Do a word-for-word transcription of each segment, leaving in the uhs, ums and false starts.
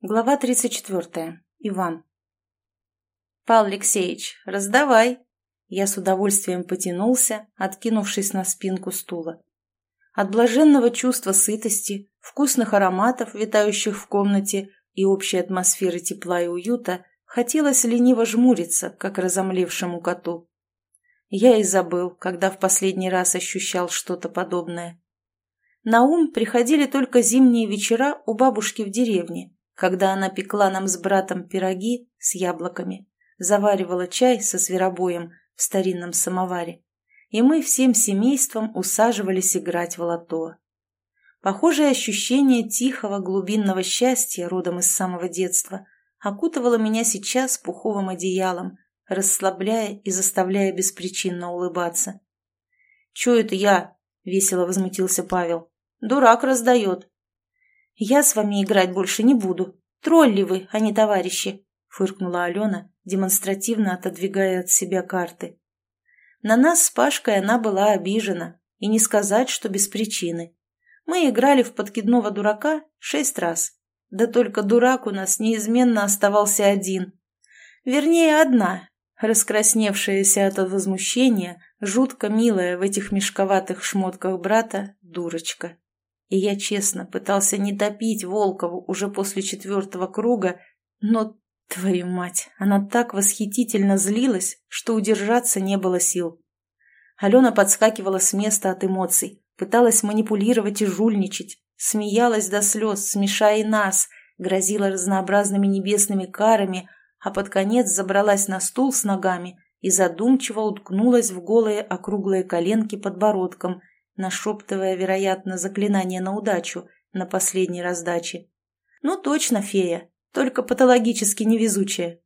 Глава тридцать четвертая. Иван. «Павел Алексеевич, раздавай!» Я с удовольствием потянулся, откинувшись на спинку стула. От блаженного чувства сытости, вкусных ароматов, витающих в комнате, и общей атмосферы тепла и уюта, хотелось лениво жмуриться, как разомлевшему коту. Я и забыл, когда в последний раз ощущал что-то подобное. На ум приходили только зимние вечера у бабушки в деревне, когда она пекла нам с братом пироги с яблоками, заваривала чай со зверобоем в старинном самоваре, и мы всем семейством усаживались играть в лото. Похожее ощущение тихого глубинного счастья родом из самого детства окутывало меня сейчас пуховым одеялом, расслабляя и заставляя беспричинно улыбаться. «Чё это я?» — весело возмутился Павел. «Дурак раздает». «Я с вами играть больше не буду. Тролли вы, а не товарищи», — фыркнула Алена, демонстративно отодвигая от себя карты. На нас с Пашкой она была обижена, и не сказать, что без причины. Мы играли в подкидного дурака шесть раз. Да только дурак у нас неизменно оставался один. Вернее, одна, раскрасневшаяся от возмущения, жутко милая в этих мешковатых шмотках брата дурочка. И я честно пытался не топить Волкову уже после четвертого круга, но, твою мать, она так восхитительно злилась, что удержаться не было сил. Алена подскакивала с места от эмоций, пыталась манипулировать и жульничать, смеялась до слез, смешая и нас, грозила разнообразными небесными карами, а под конец забралась на стул с ногами и задумчиво уткнулась в голые округлые коленки подбородком, нашептывая, вероятно, заклинание на удачу на последней раздаче. Ну, точно фея, только патологически невезучая.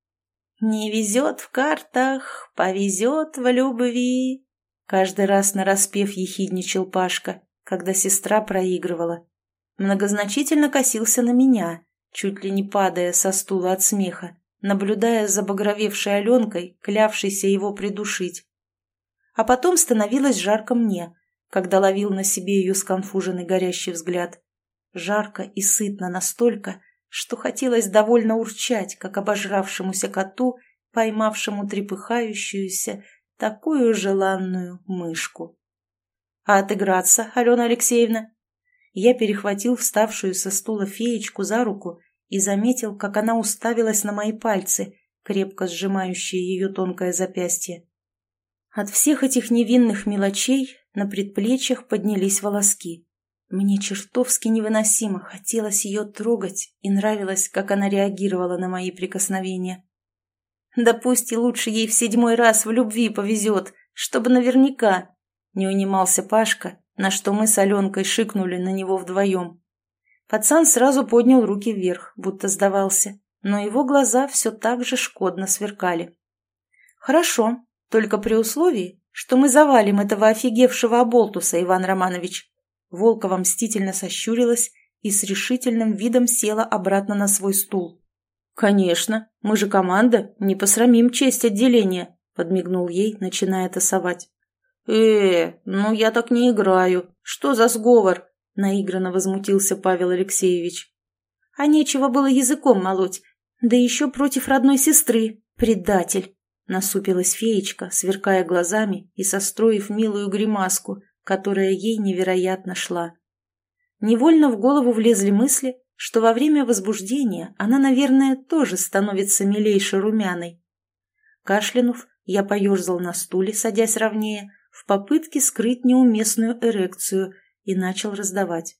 «Не везет в картах, повезет в любви», — каждый раз нараспев ехидничал Пашка, когда сестра проигрывала. Многозначительно косился на меня, чуть ли не падая со стула от смеха, наблюдая за багровевшей Аленкой, клявшейся его придушить. А потом становилось жарко мне, когда ловил на себе ее сконфуженный горящий взгляд. Жарко и сытно настолько, что хотелось довольно урчать, как обожравшемуся коту, поймавшему трепыхающуюся, такую желанную мышку. «А отыграться, Алена Алексеевна?» Я перехватил вставшую со стула феечку за руку и заметил, как она уставилась на мои пальцы, крепко сжимающие ее тонкое запястье. От всех этих невинных мелочей на предплечьях поднялись волоски. Мне чертовски невыносимо хотелось ее трогать, и нравилось, как она реагировала на мои прикосновения. «Да пусть и лучше ей в седьмой раз в любви повезет, чтобы наверняка», — не унимался Пашка, на что мы с Аленкой шикнули на него вдвоем. Пацан сразу поднял руки вверх, будто сдавался, но его глаза все так же шкодно сверкали. «Хорошо, только при условии, что мы завалим этого офигевшего оболтуса, Иван Романович». Волкова мстительно сощурилась и с решительным видом села обратно на свой стул. «Конечно, мы же команда, не посрамим честь отделения», — подмигнул ей, начиная тасовать. «Э, ну я так не играю. Что за сговор?» — наигранно возмутился Павел Алексеевич. «А нечего было языком молоть, да еще против родной сестры, предатель», — насупилась феечка, сверкая глазами и состроив милую гримаску, которая ей невероятно шла. Невольно в голову влезли мысли, что во время возбуждения она, наверное, тоже становится милейшей румяной. Кашлянув, я поерзал на стуле, садясь ровнее, в попытке скрыть неуместную эрекцию, и начал раздавать.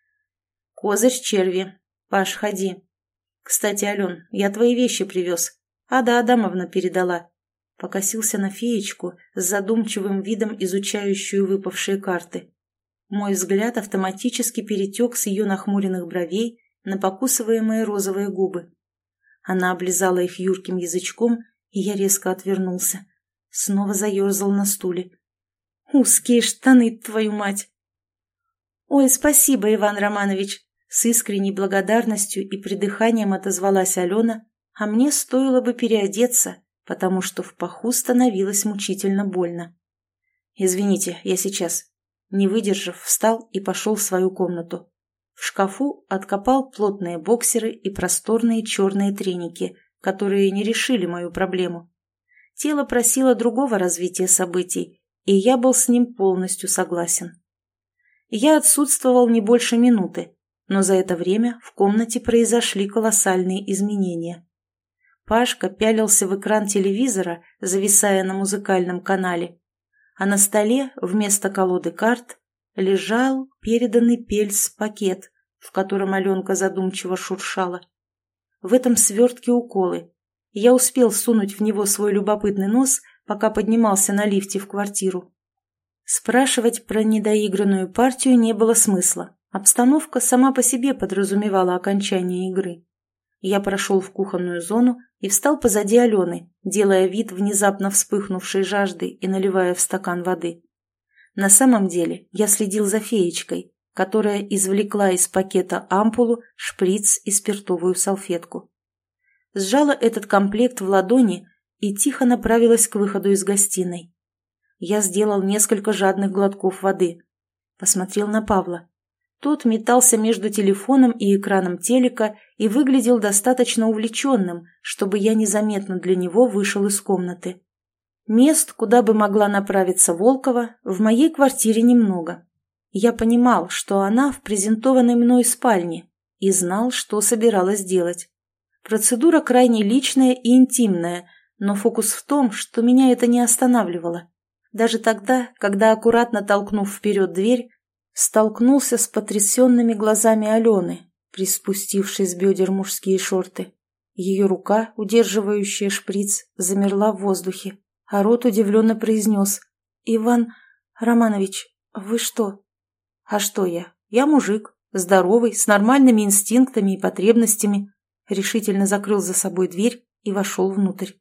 «Козырь черви. Паш, ходи. Кстати, Ален, я твои вещи привез. Ада Адамовна передала». Покосился на феечку с задумчивым видом, изучающую выпавшие карты. Мой взгляд автоматически перетек с ее нахмуренных бровей на покусываемые розовые губы. Она облизала их юрким язычком, и я резко отвернулся. Снова заерзал на стуле. «Узкие штаны, твою мать!» «Ой, спасибо, Иван Романович!» С искренней благодарностью и придыханием отозвалась Алена, а мне стоило бы переодеться, потому что в паху становилось мучительно больно. «Извините, я сейчас». Не выдержав, встал и пошел в свою комнату. В шкафу откопал плотные боксеры и просторные черные треники, которые не решили мою проблему. Тело просило другого развития событий, и я был с ним полностью согласен. Я отсутствовал не больше минуты, но за это время в комнате произошли колоссальные изменения. Пашка пялился в экран телевизора, зависая на музыкальном канале, а на столе вместо колоды карт лежал переданный Пельс пакет, в котором Аленка задумчиво шуршала. В этом свертке уколы. Я успел сунуть в него свой любопытный нос, пока поднимался на лифте в квартиру. Спрашивать про недоигранную партию не было смысла. Обстановка сама по себе подразумевала окончание игры. Я прошел в кухонную зону и встал позади Алены, делая вид внезапно вспыхнувшей жажды и наливая в стакан воды. На самом деле я следил за феечкой, которая извлекла из пакета ампулу, шприц и спиртовую салфетку. Сжала этот комплект в ладони и тихо направилась к выходу из гостиной. Я сделал несколько жадных глотков воды. Посмотрел на Павла. Тот метался между телефоном и экраном телека и выглядел достаточно увлеченным, чтобы я незаметно для него вышел из комнаты. Мест, куда бы могла направиться Волкова, в моей квартире немного. Я понимал, что она в презентованной мной спальне, и знал, что собиралась делать. Процедура крайне личная и интимная, но фокус в том, что меня это не останавливало. Даже тогда, когда, аккуратно толкнув вперед дверь, столкнулся с потрясенными глазами Алены, приспустившей с бедер мужские шорты. Ее рука, удерживающая шприц, замерла в воздухе, а рот удивленно произнес: «Иван Романович, вы что?» «А что я? Я мужик, здоровый, с нормальными инстинктами и потребностями», решительно закрыл за собой дверь и вошел внутрь.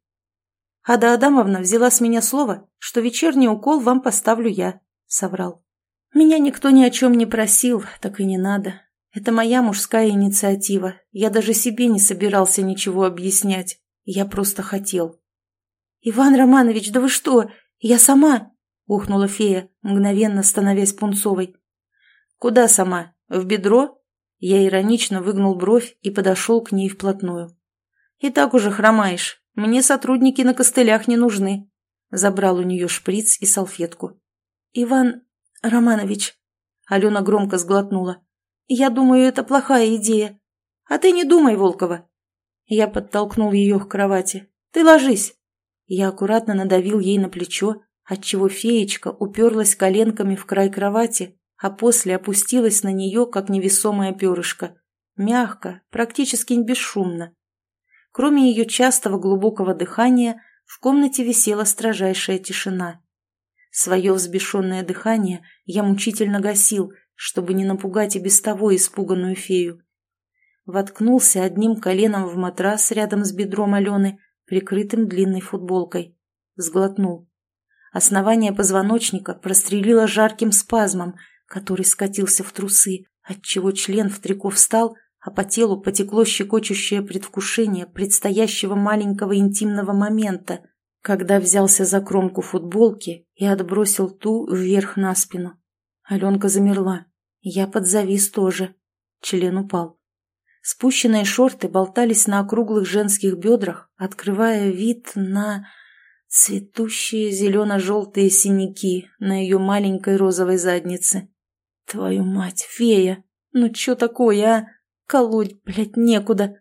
«Ада Адамовна взяла с меня слово, что вечерний укол вам поставлю я», — соврал. «Меня никто ни о чем не просил, так и не надо. Это моя мужская инициатива. Я даже себе не собирался ничего объяснять. Я просто хотел». «Иван Романович, да вы что? Я сама!» — ухнула фея, мгновенно становясь пунцовой. «Куда сама? В бедро?» Я иронично выгнул бровь и подошел к ней вплотную. «И так уже хромаешь. Мне сотрудники на костылях не нужны». Забрал у нее шприц и салфетку. «Иван Романович», — Алена громко сглотнула, — «я думаю, это плохая идея». «А ты не думай, Волкова». Я подтолкнул ее к кровати. «Ты ложись». Я аккуратно надавил ей на плечо, отчего феечка уперлась коленками в край кровати, а после опустилась на нее, как невесомое перышко. Мягко, практически бесшумно. Кроме ее частого глубокого дыхания, в комнате висела строжайшая тишина. Свое взбешенное дыхание я мучительно гасил, чтобы не напугать и без того испуганную фею. Воткнулся одним коленом в матрас рядом с бедром Алены, прикрытым длинной футболкой. Сглотнул. Основание позвоночника прострелило жарким спазмом, который скатился в трусы, отчего член в трико встал, а по телу потекло щекочущее предвкушение предстоящего маленького интимного момента, когда взялся за кромку футболки и отбросил ту вверх на спину. Аленка замерла. Я подзавис тоже. Член упал. Спущенные шорты болтались на округлых женских бедрах, открывая вид на цветущие зелено-желтые синяки на ее маленькой розовой заднице. Твою мать, фея! Ну че такое, а? Колоть, блядь, некуда.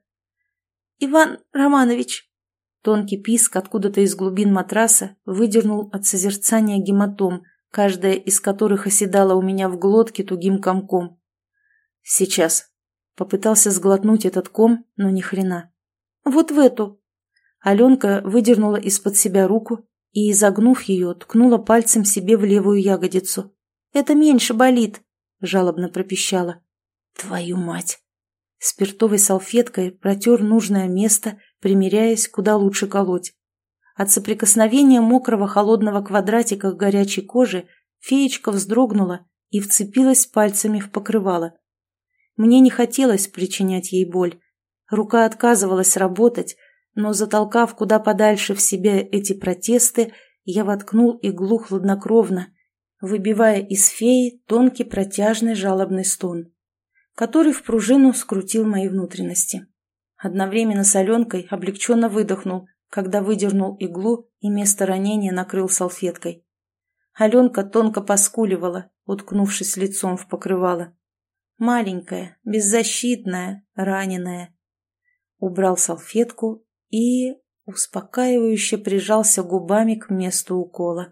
Иван Романович! Тонкий писк откуда-то из глубин матраса выдернул от созерцания гематом, каждая из которых оседала у меня в глотке тугим комком. Сейчас. Попытался сглотнуть этот ком, но ни хрена. Вот в эту. Аленка выдернула из-под себя руку и, изогнув ее, ткнула пальцем себе в левую ягодицу. «Это меньше болит», — жалобно пропищала. «Твою мать!» Спиртовой салфеткой протер нужное место, примеряясь, куда лучше колоть. От соприкосновения мокрого холодного квадратика к горячей коже феечка вздрогнула и вцепилась пальцами в покрывало. Мне не хотелось причинять ей боль. Рука отказывалась работать, но, затолкав куда подальше в себя эти протесты, я воткнул иглу хладнокровно, выбивая из феи тонкий протяжный жалобный стон. который в пружину скрутил мои внутренности. Одновременно с Аленкой облегченно выдохнул, когда выдернул иглу и место ранения накрыл салфеткой. Аленка тонко поскуливала, уткнувшись лицом в покрывало. Маленькая, беззащитная, раненая. Убрал салфетку и успокаивающе прижался губами к месту укола.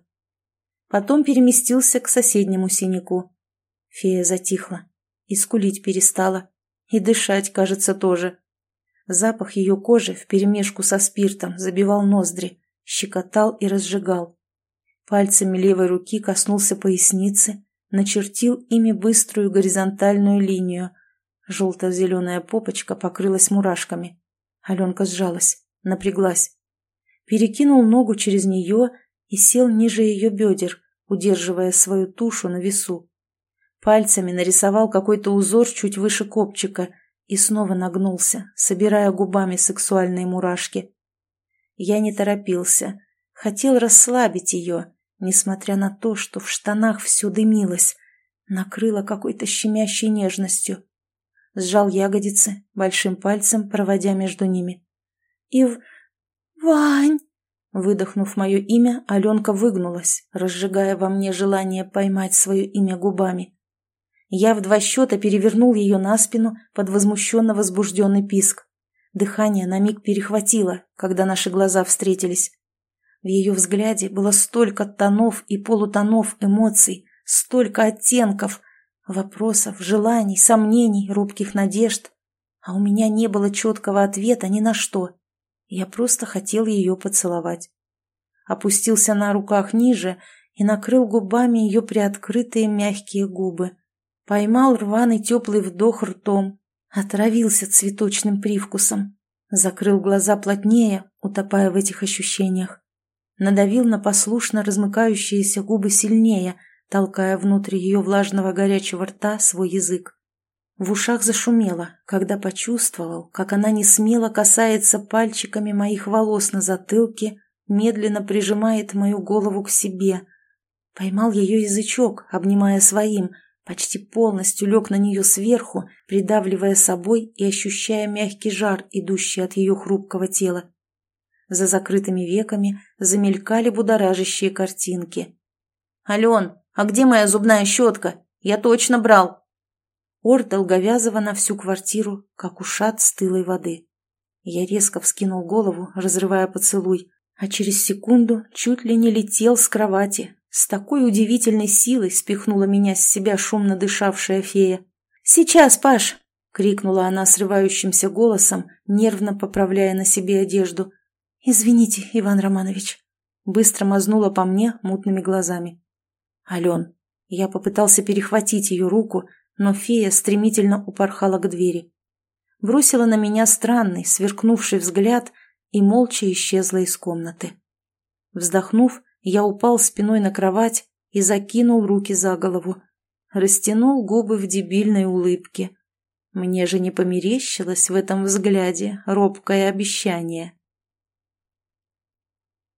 Потом переместился к соседнему синяку. Фея затихла, и скулить перестала, и дышать, кажется, тоже. Запах ее кожи вперемешку со спиртом забивал ноздри, щекотал и разжигал. Пальцами левой руки коснулся поясницы, начертил ими быструю горизонтальную линию. Желто-зеленая попочка покрылась мурашками. Аленка сжалась, напряглась. Перекинул ногу через нее и сел ниже ее бедер, удерживая свою тушу на весу. Пальцами нарисовал какой-то узор чуть выше копчика и снова нагнулся, собирая губами сексуальные мурашки. Я не торопился, хотел расслабить ее, несмотря на то, что в штанах все дымилось, накрыло какой-то щемящей нежностью. Сжал ягодицы, большим пальцем проводя между ними. И в... «Вань!» Выдохнув мое имя, Аленка выгнулась, разжигая во мне желание поймать свое имя губами. Я в два счета перевернул ее на спину под возмущенно возбужденный писк. Дыхание на миг перехватило, когда наши глаза встретились. В ее взгляде было столько тонов и полутонов эмоций, столько оттенков, вопросов, желаний, сомнений, робких надежд. А у меня не было четкого ответа ни на что. Я просто хотел ее поцеловать. Опустился на руках ниже и накрыл губами ее приоткрытые мягкие губы. Поймал рваный теплый вдох ртом, отравился цветочным привкусом. Закрыл глаза плотнее, утопая в этих ощущениях. Надавил на послушно размыкающиеся губы сильнее, толкая внутрь ее влажного горячего рта свой язык. В ушах зашумело, когда почувствовал, как она несмело касается пальчиками моих волос на затылке, медленно прижимает мою голову к себе. Поймал ее язычок, обнимая своим, почти полностью лег на нее сверху, придавливая собой и ощущая мягкий жар, идущий от ее хрупкого тела. За закрытыми веками замелькали будоражащие картинки. «Ален, а где моя зубная щетка? Я точно брал!» Ор долговязого на всю квартиру, как ушат стылой воды. Я резко вскинул голову, разрывая поцелуй, а через секунду чуть ли не летел с кровати. С такой удивительной силой спихнула меня с себя шумно дышавшая фея. «Сейчас, Паш!» — крикнула она срывающимся голосом, нервно поправляя на себе одежду. «Извините, Иван Романович». Быстро мазнула по мне мутными глазами. «Ален». Я попытался перехватить ее руку, но фея стремительно упорхала к двери. Бросила на меня странный, сверкнувший взгляд и молча исчезла из комнаты. Вздохнув, я упал спиной на кровать и закинул руки за голову. Растянул губы в дебильной улыбке. Мне же не померещилось в этом взгляде робкое обещание.